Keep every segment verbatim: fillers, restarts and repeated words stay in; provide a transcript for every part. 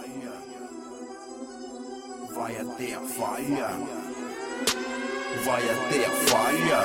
Vai até a falha. Vai até a falha.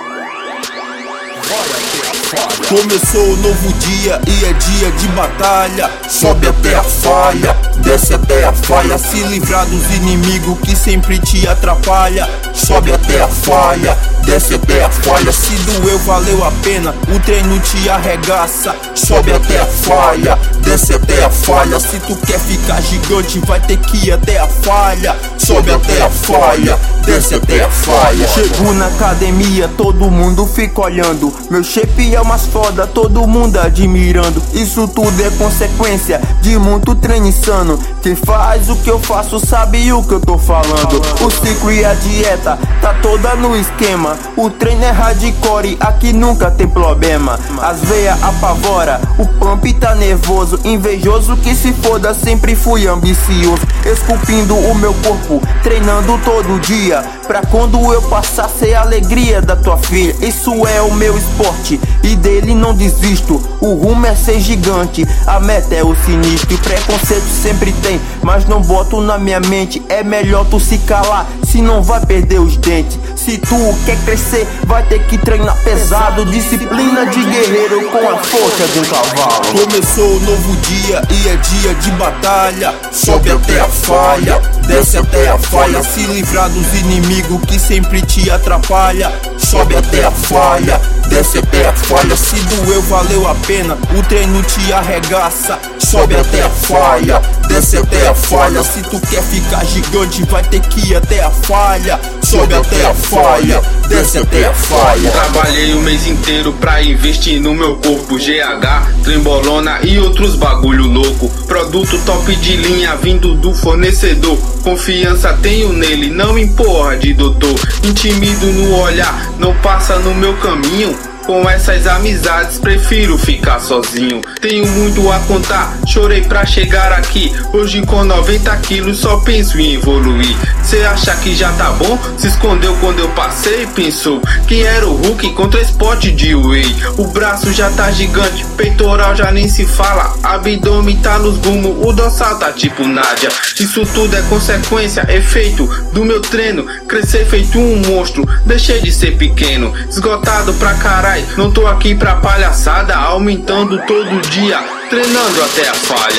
Vai até a falha. Começou o novo dia e é dia de batalha. Sobe até a falha, desce até a falha. Se livrar dos inimigos que sempre te atrapalha. Sobe até a falha, desce até a falha. Se doeu, valeu a pena, o treino te arregaça. Sobe até a falha, desce até a falha. Se tu quer ficar gigante, vai ter que ir até a falha. Sobe até a falha, desce até a falha. Chego na academia, todo mundo fica olhando. Meu shape é umas foda, todo mundo admirando. Isso tudo é consequência de muito treino insano. Quem faz o que eu faço sabe o que eu tô falando. O ciclo e a dieta tá toda no esquema. O treino é hardcore, aqui nunca tem problema. As veias apavora, o pump tá nervoso. Invejoso que se foda, sempre fui ambicioso. Esculpindo o meu corpo, treinando todo dia, pra quando eu passar ser a alegria da tua filha. Isso é o meu esporte e dele não desisto. O rumo é ser gigante, a meta é o sinistro. E preconceito sempre tem, mas não boto na minha mente. É melhor tu se calar, se não vai perder os dentes. Se tu quer crescer, vai ter que treinar pesado. Disciplina de guerreiro com a força de um cavalo. Começou o novo dia e é dia de batalha. Sobe até a falha, desce até a falha. Se livrar dos inimigos que sempre te atrapalha. Sobe até a falha, desce até a falha. Se doeu, valeu a pena, o treino te arregaça. Sobe até a falha, desce até a falha. Se tu quer ficar gigante, vai ter que ir até a falha. Sobe até a falha, desce até a falha. Trabalhei o mês inteiro pra investir no meu corpo. G H, trembolona e outros bagulho louco. Produto top de linha vindo do fornecedor. Confiança tenho nele, não empurra de doutor. Intimido no olhar, não passa no meu caminho. Com essas amizades prefiro ficar sozinho. Tenho muito a contar, chorei pra chegar aqui. Hoje com noventa quilos só penso em evoluir. Cê acha que já tá bom? Se escondeu quando eu passei, pensou que era o Hulk contra spot de whey. O braço já tá gigante, peitoral já nem se fala. Abdômen tá nos rumos, o dorsal tá tipo Nádia. Isso tudo é consequência, efeito do meu treino. Crescer feito um monstro, deixei de ser pequeno. Esgotado pra caralho, não tô aqui pra palhaçada. Aumentando todo dia, treinando até a falha.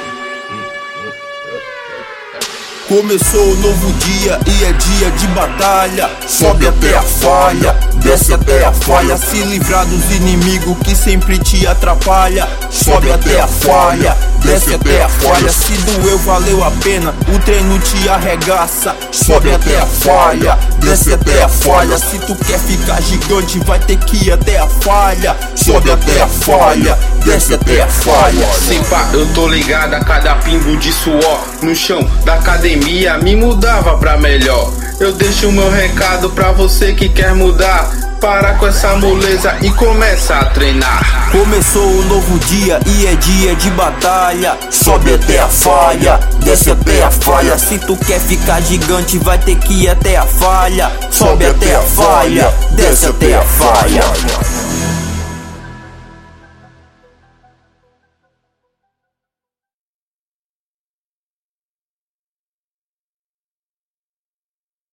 Começou o novo dia e é dia de batalha. Sobe até a falha, desce até a falha. Se livrar dos inimigos que sempre te atrapalha. Sobe até a falha, desce até a falha. Se doeu, valeu a pena, o treino te arregaça. Sobe até a falha, desce até a falha. Se tu quer ficar gigante, vai ter que ir até a falha. Sobe até a falha, desce até a falha. Sim pá, eu tô ligado a cada pingo de suor no chão da academia me mudava pra melhor. Eu deixo meu recado pra você que quer mudar. Para com essa moleza e começa a treinar. Começou o novo dia e é dia de batalha. Sobe até a falha, desce até a falha. Se tu quer ficar gigante, vai ter que ir até a falha. Sobe até a falha, desce até a falha.